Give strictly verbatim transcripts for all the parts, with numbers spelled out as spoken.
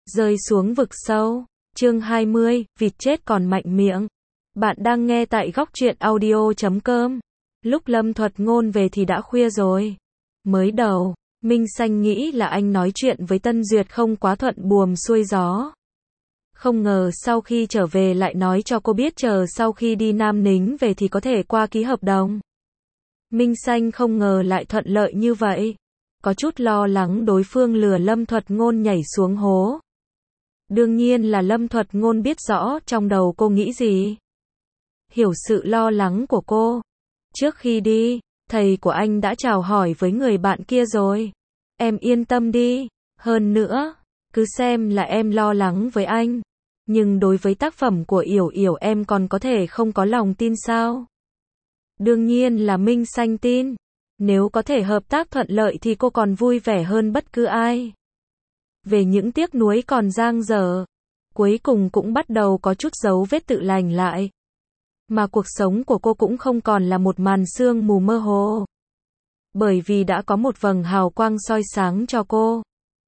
Rơi xuống vực sâu. Chương hai mươi, vịt chết còn mạnh miệng. Bạn đang nghe tại góc truyện audio chấm com. Lúc Lâm Thuật Ngôn về thì đã khuya rồi. Mới đầu, Minh Xanh nghĩ là anh nói chuyện với Tân Duyệt không quá thuận buồm xuôi gió. Không ngờ sau khi trở về lại nói cho cô biết chờ sau khi đi Nam Nính về thì có thể qua ký hợp đồng. Minh Xanh không ngờ lại thuận lợi như vậy. Có chút lo lắng đối phương lừa Lâm Thuật Ngôn nhảy xuống hố. Đương nhiên là Lâm Thuật Ngôn biết rõ trong đầu cô nghĩ gì. Hiểu sự lo lắng của cô. Trước khi đi, thầy của anh đã chào hỏi với người bạn kia rồi. Em yên tâm đi. Hơn nữa, cứ xem là em lo lắng với anh. Nhưng đối với tác phẩm của Yểu Yểu em còn có thể không có lòng tin sao? Đương nhiên là Minh Xanh tin. Nếu có thể hợp tác thuận lợi thì cô còn vui vẻ hơn bất cứ ai. Về những tiếc nuối còn dang dở, cuối cùng cũng bắt đầu có chút dấu vết tự lành lại. Mà cuộc sống của cô cũng không còn là một màn sương mù mơ hồ. Bởi vì đã có một vầng hào quang soi sáng cho cô.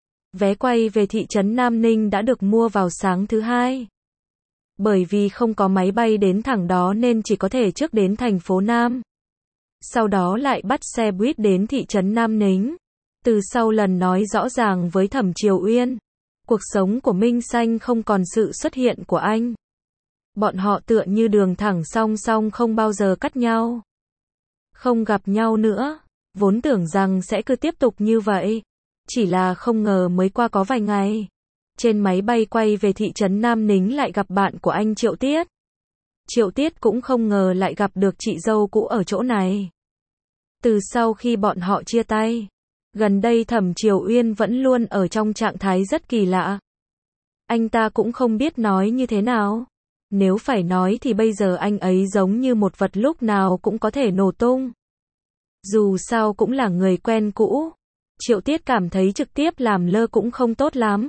Vé quay về thị trấn Nam Ninh đã được mua vào sáng thứ hai. Bởi vì không có máy bay đến thẳng đó nên chỉ có thể trước đến thành phố Nam. Sau đó lại bắt xe buýt đến thị trấn Nam Nính. Từ sau lần nói rõ ràng với Thẩm Triều Uyên, cuộc sống của Minh Xanh không còn sự xuất hiện của anh. Bọn họ tựa như đường thẳng song song không bao giờ cắt nhau. Không gặp nhau nữa, vốn tưởng rằng sẽ cứ tiếp tục như vậy. Chỉ là không ngờ mới qua có vài ngày. Trên máy bay quay về thị trấn Nam Nính lại gặp bạn của anh Triệu Tiết. Triệu Tiết cũng không ngờ lại gặp được chị dâu cũ ở chỗ này. Từ sau khi bọn họ chia tay, gần đây Thẩm Triều Uyên vẫn luôn ở trong trạng thái rất kỳ lạ. Anh ta cũng không biết nói như thế nào. Nếu phải nói thì bây giờ anh ấy giống như một vật lúc nào cũng có thể nổ tung. Dù sao cũng là người quen cũ. Triệu Tiết cảm thấy trực tiếp làm lơ cũng không tốt lắm.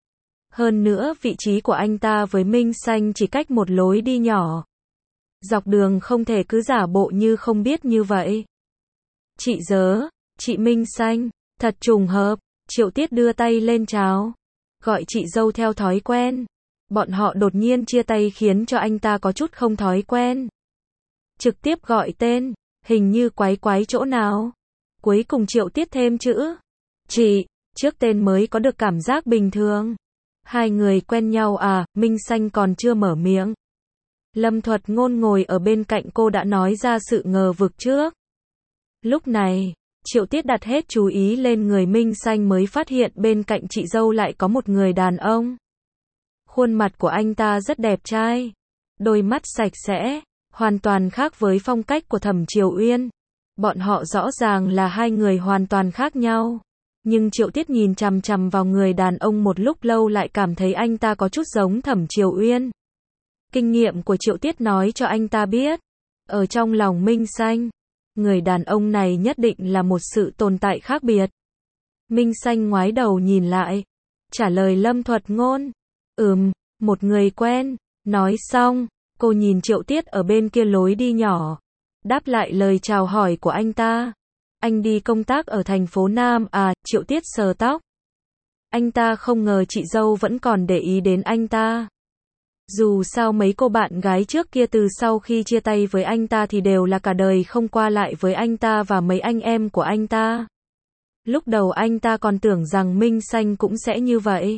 Hơn nữa vị trí của anh ta với Minh Xanh chỉ cách một lối đi nhỏ. Dọc đường không thể cứ giả bộ như không biết như vậy. Chị Dớ, chị Minh Xanh, thật trùng hợp. Triệu Tiết đưa tay lên chào. Gọi chị dâu theo thói quen. Bọn họ đột nhiên chia tay khiến cho anh ta có chút không thói quen. Trực tiếp gọi tên, hình như quái quái chỗ nào. Cuối cùng Triệu Tiết thêm chữ chị, trước tên mới có được cảm giác bình thường. Hai người quen nhau à? Minh Xanh còn chưa mở miệng. Lâm Thuật Ngôn ngồi ở bên cạnh cô đã nói ra sự ngờ vực trước. Lúc này, Triệu Tiết đặt hết chú ý lên người Minh Xanh mới phát hiện bên cạnh chị dâu lại có một người đàn ông. Khuôn mặt của anh ta rất đẹp trai, đôi mắt sạch sẽ, hoàn toàn khác với phong cách của Thẩm Triều Uyên. Bọn họ rõ ràng là hai người hoàn toàn khác nhau. Nhưng Triệu Tiết nhìn chằm chằm vào người đàn ông một lúc lâu lại cảm thấy anh ta có chút giống Thẩm Triều Uyên. Kinh nghiệm của Triệu Tiết nói cho anh ta biết, ở trong lòng Minh Xanh, người đàn ông này nhất định là một sự tồn tại khác biệt. Minh Xanh ngoái đầu nhìn lại, trả lời Lâm Thuật Ngôn. Ừm, một người quen. Nói xong, cô nhìn Triệu Tiết ở bên kia lối đi nhỏ. Đáp lại lời chào hỏi của anh ta. Anh đi công tác ở thành phố Nam à? Triệu Tiết sờ tóc. Anh ta không ngờ chị dâu vẫn còn để ý đến anh ta. Dù sao mấy cô bạn gái trước kia từ sau khi chia tay với anh ta thì đều là cả đời không qua lại với anh ta và mấy anh em của anh ta. Lúc đầu anh ta còn tưởng rằng Minh Xanh cũng sẽ như vậy.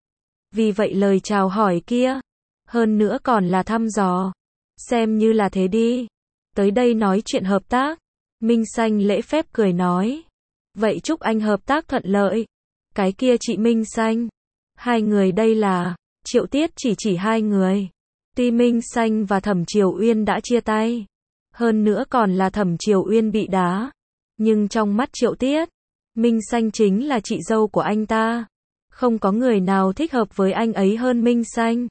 Vì vậy lời chào hỏi kia, hơn nữa còn là thăm dò. Xem như là thế đi. Tới đây nói chuyện hợp tác. Minh Xanh lễ phép cười nói. Vậy chúc anh hợp tác thuận lợi. Cái kia chị Minh Xanh. Hai người đây là... Triệu Tiết chỉ chỉ hai người. Tuy Minh Xanh và Thẩm Triều Uyên đã chia tay. Hơn nữa còn là Thẩm Triều Uyên bị đá. Nhưng trong mắt Triệu Tiết, Minh Xanh chính là chị dâu của anh ta. Không có người nào thích hợp với anh ấy hơn Minh Xanh.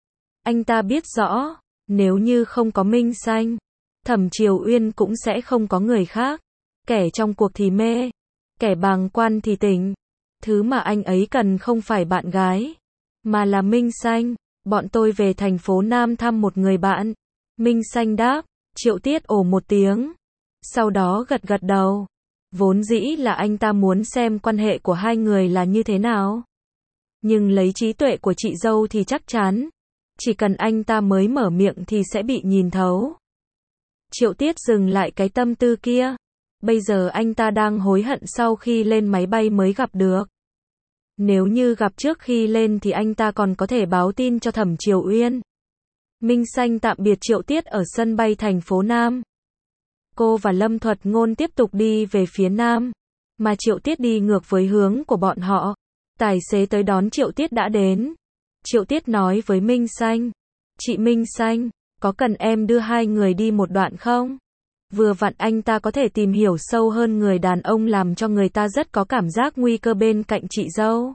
Anh ta biết rõ, nếu như không có Minh Xanh, Thẩm Triều Uyên cũng sẽ không có người khác. Kẻ trong cuộc thì mê, kẻ bàng quan thì tỉnh. Thứ mà anh ấy cần không phải bạn gái, mà là Minh Xanh. Bọn tôi về thành phố Nam thăm một người bạn. Minh Xanh đáp. Triệu Tiết ồ một tiếng. Sau đó gật gật đầu. Vốn dĩ là anh ta muốn xem quan hệ của hai người là như thế nào. Nhưng lấy trí tuệ của chị dâu thì chắc chắn, chỉ cần anh ta mới mở miệng thì sẽ bị nhìn thấu. Triệu Tiết dừng lại cái tâm tư kia. Bây giờ anh ta đang hối hận sau khi lên máy bay mới gặp được. Nếu như gặp trước khi lên thì anh ta còn có thể báo tin cho Thẩm Triều Uyên. Minh Xanh tạm biệt Triệu Tiết ở sân bay thành phố Nam. Cô và Lâm Thuật Ngôn tiếp tục đi về phía Nam, mà Triệu Tiết đi ngược với hướng của bọn họ. Tài xế tới đón Triệu Tiết đã đến. Triệu Tiết nói với Minh Xanh, chị Minh Xanh, có cần em đưa hai người đi một đoạn không? Vừa vặn anh ta có thể tìm hiểu sâu hơn người đàn ông làm cho người ta rất có cảm giác nguy cơ bên cạnh chị dâu.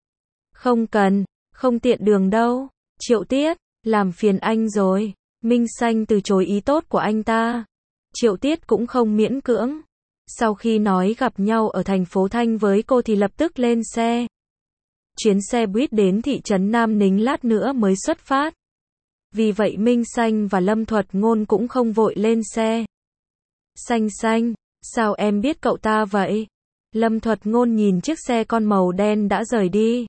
Không cần, không tiện đường đâu. Triệu Tiết, làm phiền anh rồi. Minh Xanh từ chối ý tốt của anh ta. Triệu Tiết cũng không miễn cưỡng. Sau khi nói gặp nhau ở thành phố Thanh với cô thì lập tức lên xe. Chuyến xe buýt đến thị trấn Nam Nính lát nữa mới xuất phát. Vì vậy Minh Xanh và Lâm Thuật Ngôn cũng không vội lên xe. Xanh Xanh, sao em biết cậu ta vậy? Lâm Thuật Ngôn nhìn chiếc xe con màu đen đã rời đi.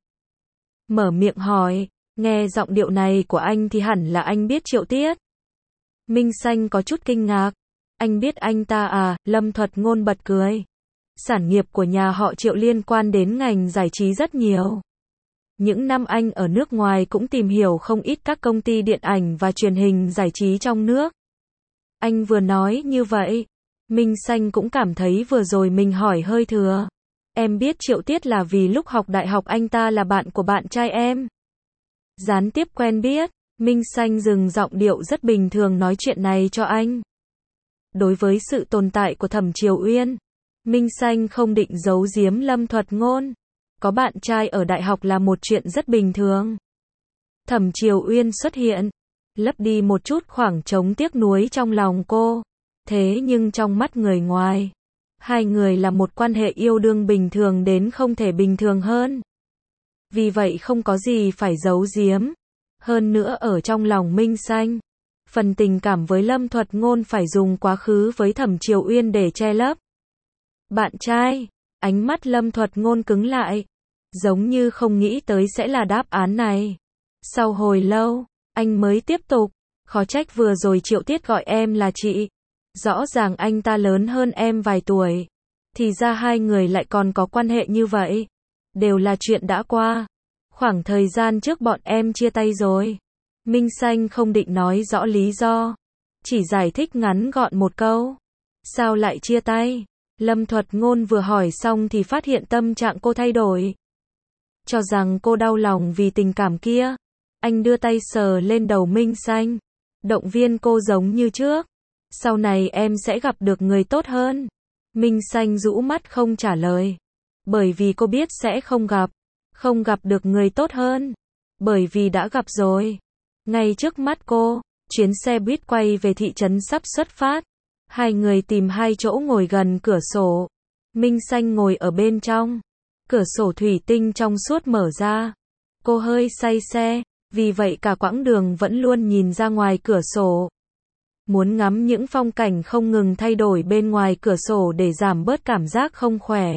Mở miệng hỏi, nghe giọng điệu này của anh thì hẳn là anh biết Triệu Tiết. Minh Xanh có chút kinh ngạc. Anh biết anh ta à? Lâm Thuật Ngôn bật cười. Sản nghiệp của nhà họ Triệu liên quan đến ngành giải trí rất nhiều. Những năm anh ở nước ngoài cũng tìm hiểu không ít các công ty điện ảnh và truyền hình giải trí trong nước. Anh vừa nói như vậy, Minh Xanh cũng cảm thấy vừa rồi mình hỏi hơi thừa. Em biết Triệu Tiết là vì lúc học đại học anh ta là bạn của bạn trai em. Gián tiếp quen biết, Minh Xanh dừng giọng điệu rất bình thường nói chuyện này cho anh. Đối với sự tồn tại của Thẩm Triều Uyên, Minh Xanh không định giấu giếm Lâm Thuật Ngôn. Có bạn trai ở đại học là một chuyện rất bình thường. Thẩm Triều Uyên xuất hiện, lấp đi một chút khoảng trống tiếc nuối trong lòng cô. Thế nhưng trong mắt người ngoài, hai người là một quan hệ yêu đương bình thường đến không thể bình thường hơn. Vì vậy không có gì phải giấu giếm. Hơn nữa ở trong lòng Minh Xanh, phần tình cảm với Lâm Thuật Ngôn phải dùng quá khứ với Thẩm Triều Uyên để che lấp. Bạn trai, ánh mắt Lâm Thuật Ngôn cứng lại, giống như không nghĩ tới sẽ là đáp án này. Sau hồi lâu, anh mới tiếp tục, khó trách vừa rồi Triệu Tiết gọi em là chị. Rõ ràng anh ta lớn hơn em vài tuổi. Thì ra hai người lại còn có quan hệ như vậy. Đều là chuyện đã qua. Khoảng thời gian trước bọn em chia tay rồi. Minh Xanh không định nói rõ lý do. Chỉ giải thích ngắn gọn một câu. Sao lại chia tay? Lâm Thuật Ngôn vừa hỏi xong thì phát hiện tâm trạng cô thay đổi. Cho rằng cô đau lòng vì tình cảm kia. Anh đưa tay sờ lên đầu Minh Xanh. Động viên cô giống như trước. Sau này em sẽ gặp được người tốt hơn. Minh Xanh rũ mắt không trả lời. Bởi vì cô biết sẽ không gặp. Không gặp được người tốt hơn. Bởi vì đã gặp rồi. Ngay trước mắt cô, chuyến xe buýt quay về thị trấn sắp xuất phát. Hai người tìm hai chỗ ngồi gần cửa sổ. Minh Xanh ngồi ở bên trong. Cửa sổ thủy tinh trong suốt mở ra. Cô hơi say xe, vì vậy cả quãng đường vẫn luôn nhìn ra ngoài cửa sổ. Muốn ngắm những phong cảnh không ngừng thay đổi bên ngoài cửa sổ để giảm bớt cảm giác không khỏe.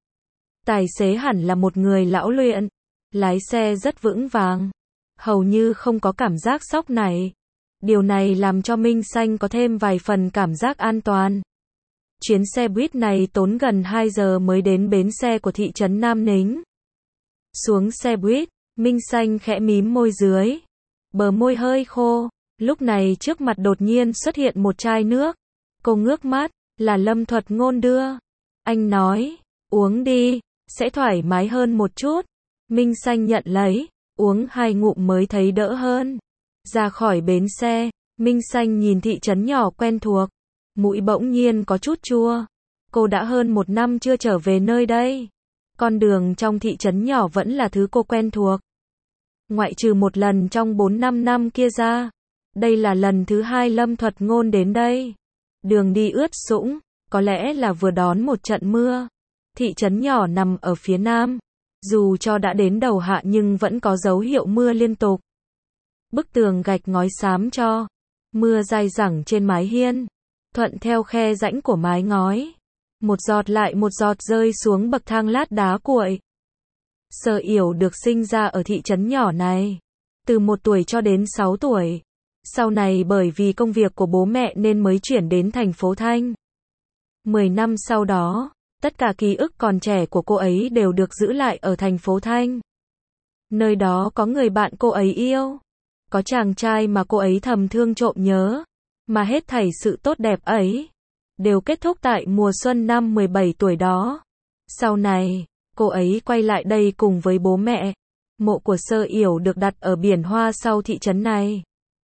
Tài xế hẳn là một người lão luyện. Lái xe rất vững vàng. Hầu như không có cảm giác sóc nảy. Điều này làm cho Minh Xanh có thêm vài phần cảm giác an toàn. Chuyến xe buýt này tốn gần hai giờ mới đến bến xe của thị trấn Nam Nính. Xuống xe buýt, Minh Xanh khẽ mím môi dưới. Bờ môi hơi khô. Lúc này trước mặt đột nhiên xuất hiện một chai nước. Cô ngước mắt, là Lâm Thuật Ngôn đưa. Anh nói, uống đi, sẽ thoải mái hơn một chút. Minh Xanh nhận lấy, uống hai ngụm mới thấy đỡ hơn. Ra khỏi bến xe, Minh Xanh nhìn thị trấn nhỏ quen thuộc. Mũi bỗng nhiên có chút chua. Cô đã hơn một năm chưa trở về nơi đây. Con đường trong thị trấn nhỏ vẫn là thứ cô quen thuộc. Ngoại trừ một lần trong bốn năm năm kia ra. Đây là lần thứ hai Lâm Thuật Ngôn đến đây. Đường đi ướt sũng, có lẽ là vừa đón một trận mưa. Thị trấn nhỏ nằm ở phía nam. Dù cho đã đến đầu hạ nhưng vẫn có dấu hiệu mưa liên tục. Bức tường gạch ngói xám cho. Mưa dai dẳng trên mái hiên. Thuận theo khe rãnh của mái ngói. Một giọt lại một giọt rơi xuống bậc thang lát đá cuội. Sở Yểu được sinh ra ở thị trấn nhỏ này, từ một tuổi cho đến sáu tuổi. Sau này bởi vì công việc của bố mẹ nên mới chuyển đến thành phố Thanh. Mười năm sau đó, tất cả ký ức còn trẻ của cô ấy đều được giữ lại ở thành phố Thanh. Nơi đó có người bạn cô ấy yêu, có chàng trai mà cô ấy thầm thương trộm nhớ, mà hết thảy sự tốt đẹp ấy đều kết thúc tại mùa xuân năm mười bảy tuổi đó. Sau này, cô ấy quay lại đây cùng với bố mẹ. Mộ của Sở Yểu được đặt ở biển hoa sau thị trấn này.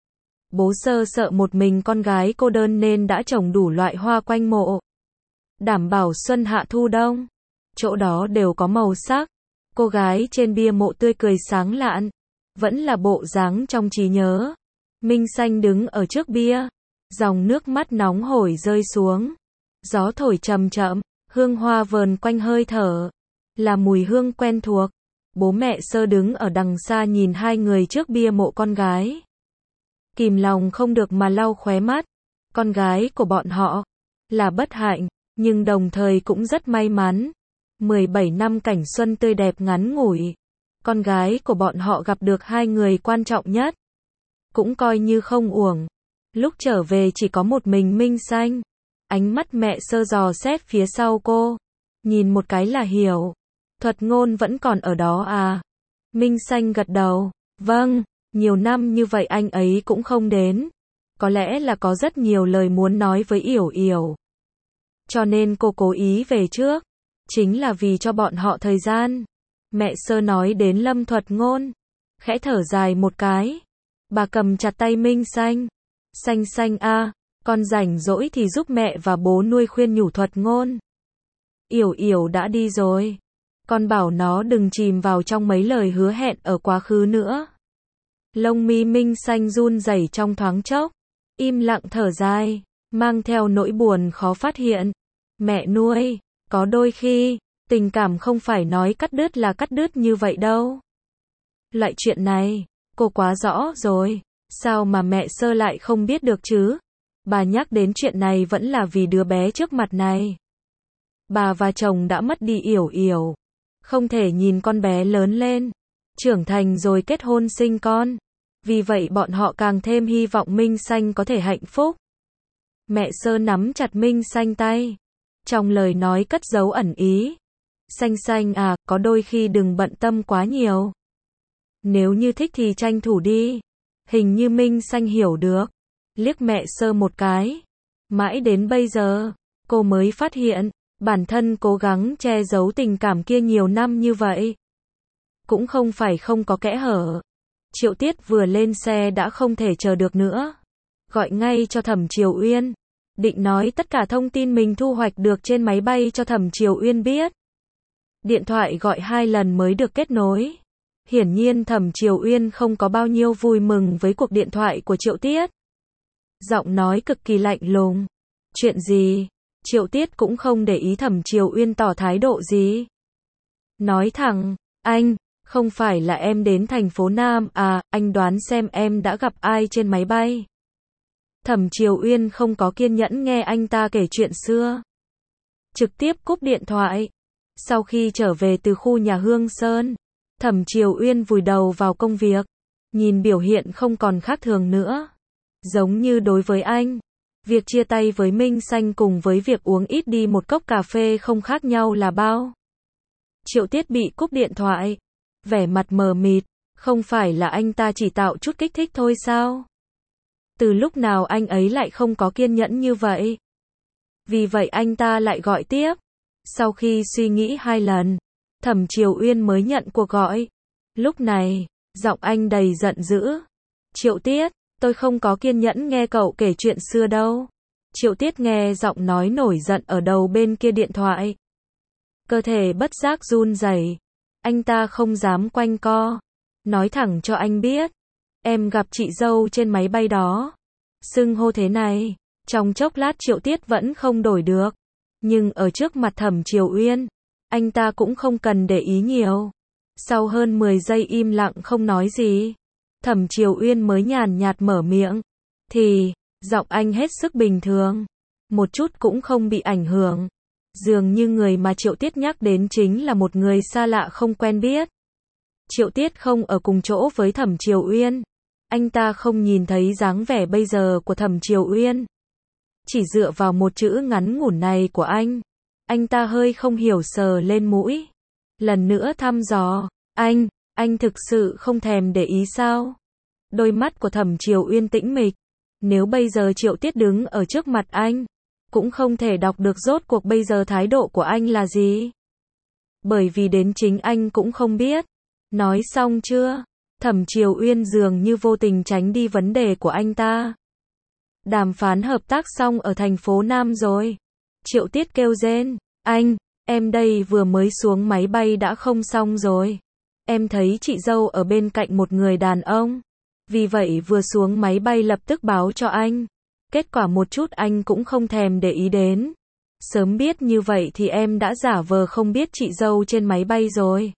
Bố Sơ sợ một mình con gái cô đơn nên đã trồng đủ loại hoa quanh mộ, đảm bảo xuân hạ thu đông, chỗ đó đều có màu sắc. Cô gái trên bia mộ tươi cười sáng lạn, vẫn là bộ dáng trong trí nhớ. Minh Xanh đứng ở trước bia, dòng nước mắt nóng hổi rơi xuống. Gió thổi chậm chậm, hương hoa vờn quanh hơi thở, là mùi hương quen thuộc. Bố mẹ Sơ đứng ở đằng xa nhìn hai người trước bia mộ con gái. Kìm lòng không được mà lau khóe mắt. Con gái của bọn họ là bất hạnh, nhưng đồng thời cũng rất may mắn. mười bảy năm cảnh xuân tươi đẹp ngắn ngủi. Con gái của bọn họ gặp được hai người quan trọng nhất. Cũng coi như không uổng. Lúc trở về chỉ có một mình Minh Xanh. Ánh mắt mẹ Sơ dò xét phía sau cô. Nhìn một cái là hiểu. Thuật Ngôn vẫn còn ở đó à? Minh Xanh gật đầu. Vâng, nhiều năm như vậy anh ấy cũng không đến. Có lẽ là có rất nhiều lời muốn nói với Yểu Yểu. Cho nên cô cố ý về trước. Chính là vì cho bọn họ thời gian. Mẹ Sơ nói đến Lâm Thuật Ngôn, khẽ thở dài một cái. Bà cầm chặt tay Minh Xanh. Xanh Xanh a, con rảnh rỗi thì giúp mẹ và bố nuôi, khuyên nhủ Thuật Ngôn. Yểu Yểu đã đi rồi. Con bảo nó đừng chìm vào trong mấy lời hứa hẹn ở quá khứ nữa. Lông mi Minh Xanh run rẩy trong thoáng chốc, im lặng thở dài, mang theo nỗi buồn khó phát hiện. Mẹ nuôi, có đôi khi, tình cảm không phải nói cắt đứt là cắt đứt như vậy đâu. Loại chuyện này, cô quá rõ rồi, sao mà mẹ Sơ lại không biết được chứ? Bà nhắc đến chuyện này vẫn là vì đứa bé trước mặt này. Bà và chồng đã mất đi Yểu Yểu, không thể nhìn con bé lớn lên, trưởng thành rồi kết hôn sinh con. Vì vậy bọn họ càng thêm hy vọng Minh Xanh có thể hạnh phúc. Mẹ Sơ nắm chặt Minh Xanh tay, trong lời nói cất giấu ẩn ý. Xanh Xanh à, có đôi khi đừng bận tâm quá nhiều. Nếu như thích thì tranh thủ đi. Hình như Minh Xanh hiểu được, liếc mẹ Sơ một cái. Mãi đến bây giờ, cô mới phát hiện, bản thân cố gắng che giấu tình cảm kia nhiều năm như vậy, cũng không phải không có kẽ hở. Triệu Tiết vừa lên xe đã không thể chờ được nữa. Gọi ngay cho Thẩm Triều Uyên. Định nói tất cả thông tin mình thu hoạch được trên máy bay cho Thẩm Triều Uyên biết. Điện thoại gọi hai lần mới được kết nối. Hiển nhiên Thẩm Triều Uyên không có bao nhiêu vui mừng với cuộc điện thoại của Triệu Tiết. Giọng nói cực kỳ lạnh lùng. Chuyện gì? Triệu Tiết cũng không để ý Thẩm Triều Uyên tỏ thái độ gì. Nói thẳng, anh, không phải là em đến thành phố Nam à, anh đoán xem em đã gặp ai trên máy bay. Thẩm Triều Uyên không có kiên nhẫn nghe anh ta kể chuyện xưa. Trực tiếp cúp điện thoại. Sau khi trở về từ khu nhà Hương Sơn, Thẩm Triều Uyên vùi đầu vào công việc. Nhìn biểu hiện không còn khác thường nữa. Giống như đối với anh, việc chia tay với Minh Xanh cùng với việc uống ít đi một cốc cà phê không khác nhau là bao. Triệu Tiết bị cúp điện thoại, vẻ mặt mờ mịt, không phải là anh ta chỉ tạo chút kích thích thôi sao? Từ lúc nào anh ấy lại không có kiên nhẫn như vậy? Vì vậy anh ta lại gọi tiếp. Sau khi suy nghĩ hai lần, Thẩm Triều Uyên mới nhận cuộc gọi. Lúc này, giọng anh đầy giận dữ. Triệu Tiết, tôi không có kiên nhẫn nghe cậu kể chuyện xưa đâu. Triệu Tiết nghe giọng nói nổi giận ở đầu bên kia điện thoại. Cơ thể bất giác run rẩy. Anh ta không dám quanh co. Nói thẳng cho anh biết. Em gặp chị dâu trên máy bay đó. Xưng hô thế này. Trong chốc lát Triệu Tiết vẫn không đổi được. Nhưng ở trước mặt Thẩm Triều Uyên, anh ta cũng không cần để ý nhiều. Sau hơn mười giây im lặng không nói gì, Thẩm Triều Uyên mới nhàn nhạt mở miệng. Thì, giọng anh hết sức bình thường. Một chút cũng không bị ảnh hưởng. Dường như người mà Triệu Tiết nhắc đến chính là một người xa lạ không quen biết. Triệu Tiết không ở cùng chỗ với Thẩm Triều Uyên. Anh ta không nhìn thấy dáng vẻ bây giờ của Thẩm Triều Uyên. Chỉ dựa vào một chữ ngắn ngủn này của anh, anh ta hơi không hiểu sờ lên mũi. Lần nữa thăm dò, anh, anh thực sự không thèm để ý sao? Đôi mắt của Thẩm Triều Uyên tĩnh mịch. Nếu bây giờ Triệu Tiết đứng ở trước mặt anh, cũng không thể đọc được rốt cuộc bây giờ thái độ của anh là gì. Bởi vì đến chính anh cũng không biết. Nói xong chưa? Thẩm Triều Uyên dường như vô tình tránh đi vấn đề của anh ta. Đàm phán hợp tác xong ở thành phố Nam rồi. Triệu Tiết kêu rên, anh, em đây vừa mới xuống máy bay đã không xong rồi. Em thấy chị dâu ở bên cạnh một người đàn ông. Vì vậy vừa xuống máy bay lập tức báo cho anh. Kết quả một chút anh cũng không thèm để ý đến. Sớm biết như vậy thì em đã giả vờ không biết chị dâu trên máy bay rồi.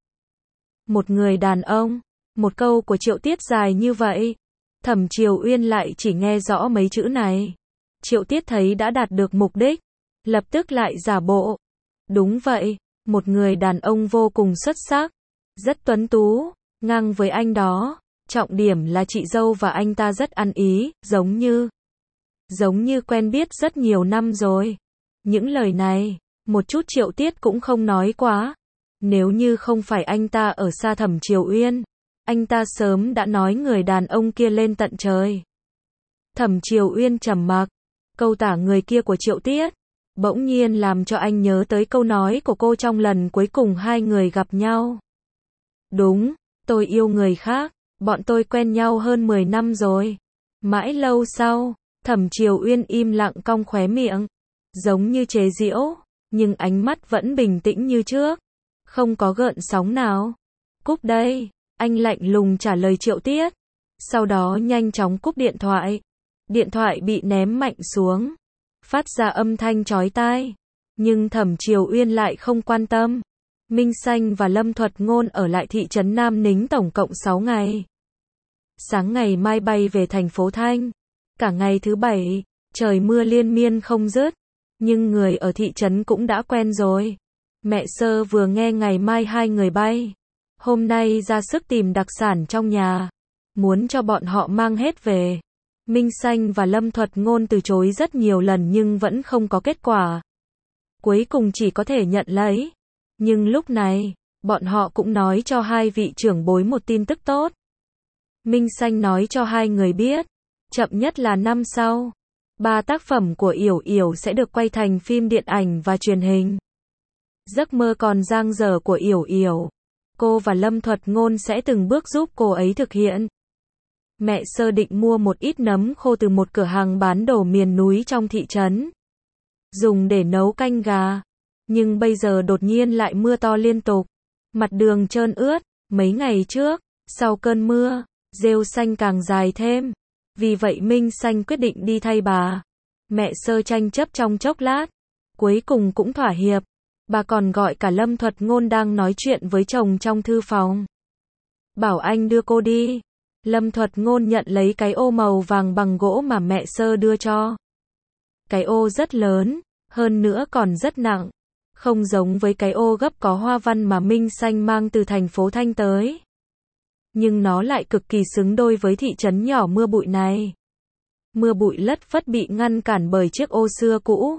Một người đàn ông. Một câu của Triệu Tiết dài như vậy. Thẩm Triều Uyên lại chỉ nghe rõ mấy chữ này. Triệu Tiết thấy đã đạt được mục đích. Lập tức lại giả bộ. Đúng vậy, một người đàn ông vô cùng xuất sắc. Rất tuấn tú, ngang với anh đó. Trọng điểm là chị dâu và anh ta rất ăn ý, giống như Giống như quen biết rất nhiều năm rồi. Những lời này, một chút Triệu Tiết cũng không nói quá. Nếu như không phải anh ta ở xa Thẩm Triều Uyên, anh ta sớm đã nói người đàn ông kia lên tận trời. Thẩm Triều Uyên trầm mặc. Câu tả người kia của Triệu Tiết bỗng nhiên làm cho anh nhớ tới câu nói của cô trong lần cuối cùng hai người gặp nhau. Đúng, tôi yêu người khác, bọn tôi quen nhau hơn mười năm rồi. Mãi lâu sau, Thẩm Triều Uyên im lặng cong khóe miệng, giống như chế giễu, nhưng ánh mắt vẫn bình tĩnh như trước, không có gợn sóng nào. Cúp đây, anh lạnh lùng trả lời Triệu Tiết, sau đó nhanh chóng cúp điện thoại. Điện thoại bị ném mạnh xuống, phát ra âm thanh chói tai, nhưng Thẩm Triều Uyên lại không quan tâm. Minh Xanh và Lâm Thuật Ngôn ở lại thị trấn Nam Nính tổng cộng sáu ngày. Sáng ngày mai bay về thành phố Thanh. Cả ngày thứ bảy, trời mưa liên miên không dứt, nhưng người ở thị trấn cũng đã quen rồi. Mẹ Sơ vừa nghe ngày mai hai người bay, hôm nay ra sức tìm đặc sản trong nhà, muốn cho bọn họ mang hết về. Minh Xanh và Lâm Thuật Ngôn từ chối rất nhiều lần nhưng vẫn không có kết quả. Cuối cùng chỉ có thể nhận lấy. Nhưng lúc này, bọn họ cũng nói cho hai vị trưởng bối một tin tức tốt. Minh Xanh nói cho hai người biết, chậm nhất là năm sau, ba tác phẩm của Yểu Yểu sẽ được quay thành phim điện ảnh và truyền hình. Giấc mơ còn dang dở của Yểu Yểu, cô và Lâm Thuật Ngôn sẽ từng bước giúp cô ấy thực hiện. Mẹ Sơ định mua một ít nấm khô từ một cửa hàng bán đồ miền núi trong thị trấn, dùng để nấu canh gà. Nhưng bây giờ đột nhiên lại mưa to liên tục, mặt đường trơn ướt. Mấy ngày trước, sau cơn mưa, rêu xanh càng dài thêm. Vì vậy Minh Xanh quyết định đi thay bà. Mẹ Sơ tranh chấp trong chốc lát, cuối cùng cũng thỏa hiệp. Bà còn gọi cả Lâm Thuật Ngôn đang nói chuyện với chồng trong thư phòng, bảo anh đưa cô đi. Lâm Thuật Ngôn nhận lấy cái ô màu vàng bằng gỗ mà mẹ Sơ đưa cho. Cái ô rất lớn, hơn nữa còn rất nặng, không giống với cái ô gấp có hoa văn mà Minh Xanh mang từ thành phố Thanh tới. Nhưng nó lại cực kỳ xứng đôi với thị trấn nhỏ mưa bụi này. Mưa bụi lất phất bị ngăn cản bởi chiếc ô xưa cũ.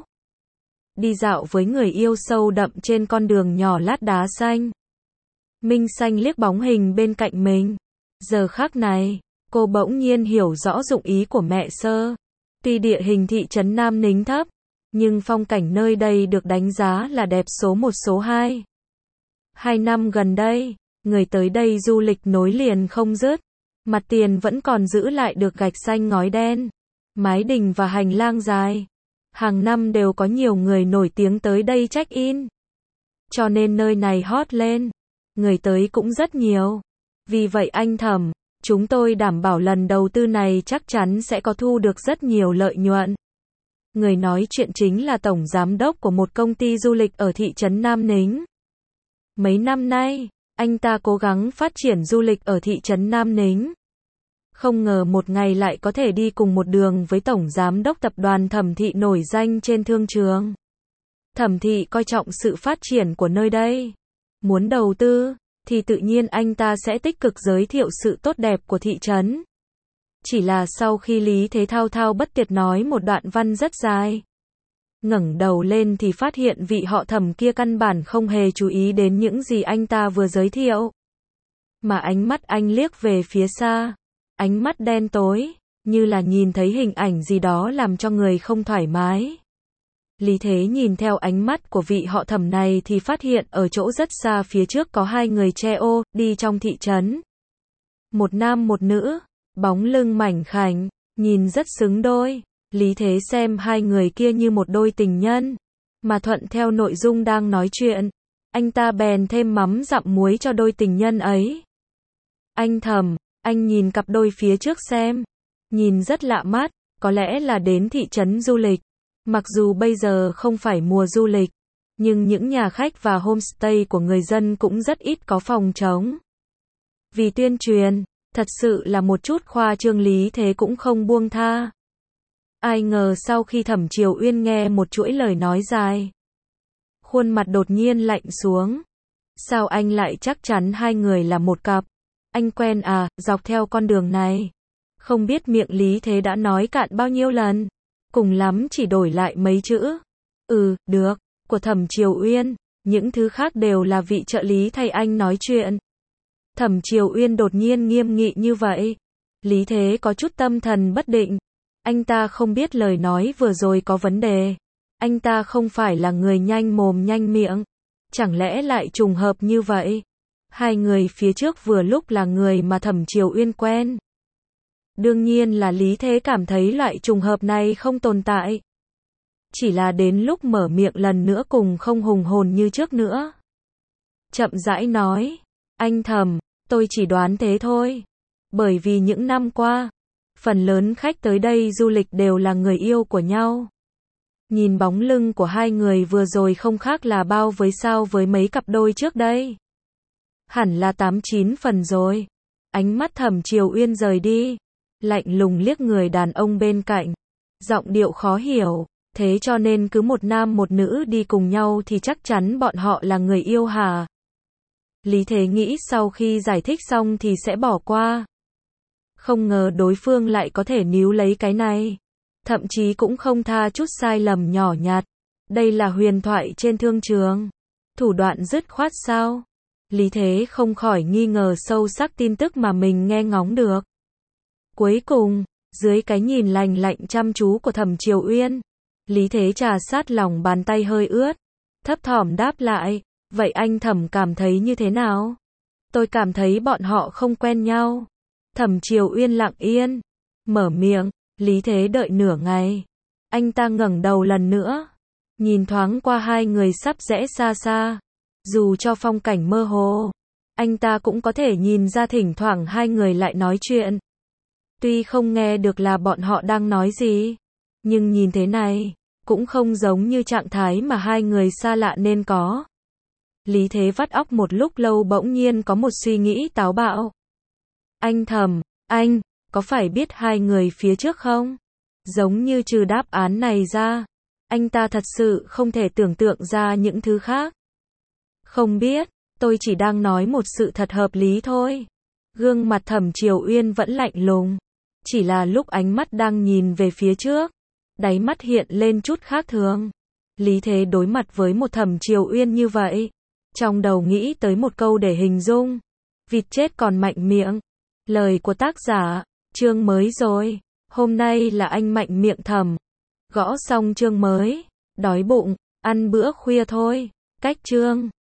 Đi dạo với người yêu sâu đậm trên con đường nhỏ lát đá xanh. Minh Xanh liếc bóng hình bên cạnh mình. Giờ khắc này, cô bỗng nhiên hiểu rõ dụng ý của mẹ Sơ. Tuy địa hình thị trấn Nam Nính thấp, nhưng phong cảnh nơi đây được đánh giá là đẹp số một số hai. Hai năm gần đây, người tới đây du lịch nối liền không dứt. Mặt tiền vẫn còn giữ lại được gạch xanh ngói đen, mái đình và hành lang dài. Hàng năm đều có nhiều người nổi tiếng tới đây check-in. Cho nên nơi này hot lên, người tới cũng rất nhiều. Vì vậy anh Thẩm, chúng tôi đảm bảo lần đầu tư này chắc chắn sẽ có thu được rất nhiều lợi nhuận. Người nói chuyện chính là tổng giám đốc của một công ty du lịch ở thị trấn Nam Nính. Mấy năm nay, anh ta cố gắng phát triển du lịch ở thị trấn Nam Nính. Không ngờ một ngày lại có thể đi cùng một đường với tổng giám đốc tập đoàn Thẩm Thị nổi danh trên thương trường. Thẩm Thị coi trọng sự phát triển của nơi đây, muốn đầu tư, thì tự nhiên anh ta sẽ tích cực giới thiệu sự tốt đẹp của thị trấn. Chỉ là sau khi Lý Thế thao thao bất tuyệt nói một đoạn văn rất dài, ngẩng đầu lên thì phát hiện vị họ Thẩm kia căn bản không hề chú ý đến những gì anh ta vừa giới thiệu. Mà ánh mắt anh liếc về phía xa, ánh mắt đen tối, như là nhìn thấy hình ảnh gì đó làm cho người không thoải mái. Lý Thế nhìn theo ánh mắt của vị họ Thẩm này thì phát hiện ở chỗ rất xa phía trước có hai người che ô, đi trong thị trấn. Một nam một nữ, bóng lưng mảnh khảnh, nhìn rất xứng đôi. Lý Thế xem hai người kia như một đôi tình nhân, mà thuận theo nội dung đang nói chuyện, anh ta bèn thêm mắm dặm muối cho đôi tình nhân ấy. Anh Thẩm, anh nhìn cặp đôi phía trước xem, nhìn rất lạ mắt, có lẽ là đến thị trấn du lịch. Mặc dù bây giờ không phải mùa du lịch, nhưng những nhà khách và homestay của người dân cũng rất ít có phòng trống. Vì tuyên truyền, thật sự là một chút khoa trương, Lý Thế cũng không buông tha. Ai ngờ sau khi Thẩm Triều Uyên nghe một chuỗi lời nói dài, khuôn mặt đột nhiên lạnh xuống. Sao anh lại chắc chắn hai người là một cặp? Anh quen à, dọc theo con đường này. Không biết miệng Lý Thế đã nói cạn bao nhiêu lần. Cùng lắm chỉ đổi lại mấy chữ. Ừ, được, của Thẩm Triều Uyên. Những thứ khác đều là vị trợ lý thay anh nói chuyện. Thẩm Triều Uyên đột nhiên nghiêm nghị như vậy. Lý Thế có chút tâm thần bất định. Anh ta không biết lời nói vừa rồi có vấn đề. Anh ta không phải là người nhanh mồm nhanh miệng. Chẳng lẽ lại trùng hợp như vậy? Hai người phía trước vừa lúc là người mà Thẩm Triều Uyên quen. Đương nhiên là Lý Thế cảm thấy loại trùng hợp này không tồn tại. Chỉ là đến lúc mở miệng lần nữa cùng không hùng hồn như trước nữa. Chậm rãi nói, anh Thẩm, tôi chỉ đoán thế thôi. Bởi vì những năm qua, phần lớn khách tới đây du lịch đều là người yêu của nhau. Nhìn bóng lưng của hai người vừa rồi không khác là bao với sao với mấy cặp đôi trước đây. Hẳn là tám chín phần rồi. Ánh mắt Thẩm Triều Uyên rời đi, lạnh lùng liếc người đàn ông bên cạnh, giọng điệu khó hiểu, thế cho nên cứ một nam một nữ đi cùng nhau thì chắc chắn bọn họ là người yêu hả? Lý Thế nghĩ sau khi giải thích xong thì sẽ bỏ qua. Không ngờ đối phương lại có thể níu lấy cái này. Thậm chí cũng không tha chút sai lầm nhỏ nhặt. Đây là huyền thoại trên thương trường. Thủ đoạn dứt khoát sao? Lý Thế không khỏi nghi ngờ sâu sắc tin tức mà mình nghe ngóng được. Cuối cùng, dưới cái nhìn lành lạnh chăm chú của Thẩm Triều Uyên, Lý Thế trà sát lòng bàn tay hơi ướt, thấp thỏm đáp lại, vậy anh Thẩm cảm thấy như thế nào? Tôi cảm thấy bọn họ không quen nhau. Thẩm Triều Uyên lặng yên, mở miệng, Lý Thế đợi nửa ngày. Anh ta ngẩng đầu lần nữa, nhìn thoáng qua hai người sắp rẽ xa xa. Dù cho phong cảnh mơ hồ, anh ta cũng có thể nhìn ra thỉnh thoảng hai người lại nói chuyện. Tuy không nghe được là bọn họ đang nói gì, nhưng nhìn thế này, cũng không giống như trạng thái mà hai người xa lạ nên có. Lý Thế vắt óc một lúc lâu bỗng nhiên có một suy nghĩ táo bạo. Anh Thẩm, anh, có phải biết hai người phía trước không? Giống như trừ đáp án này ra, anh ta thật sự không thể tưởng tượng ra những thứ khác. Không biết, tôi chỉ đang nói một sự thật hợp lý thôi. Gương mặt Thẩm Triều Uyên vẫn lạnh lùng. Chỉ là lúc ánh mắt đang nhìn về phía trước, đáy mắt hiện lên chút khác thường. Lý Thế đối mặt với một Thẩm Triều Uyên như vậy, trong đầu nghĩ tới một câu để hình dung. Vịt chết còn mạnh miệng. Lời của tác giả, chương mới rồi. Hôm nay là anh mạnh miệng Thẩm. Gõ xong chương mới, đói bụng, ăn bữa khuya thôi. Cách chương.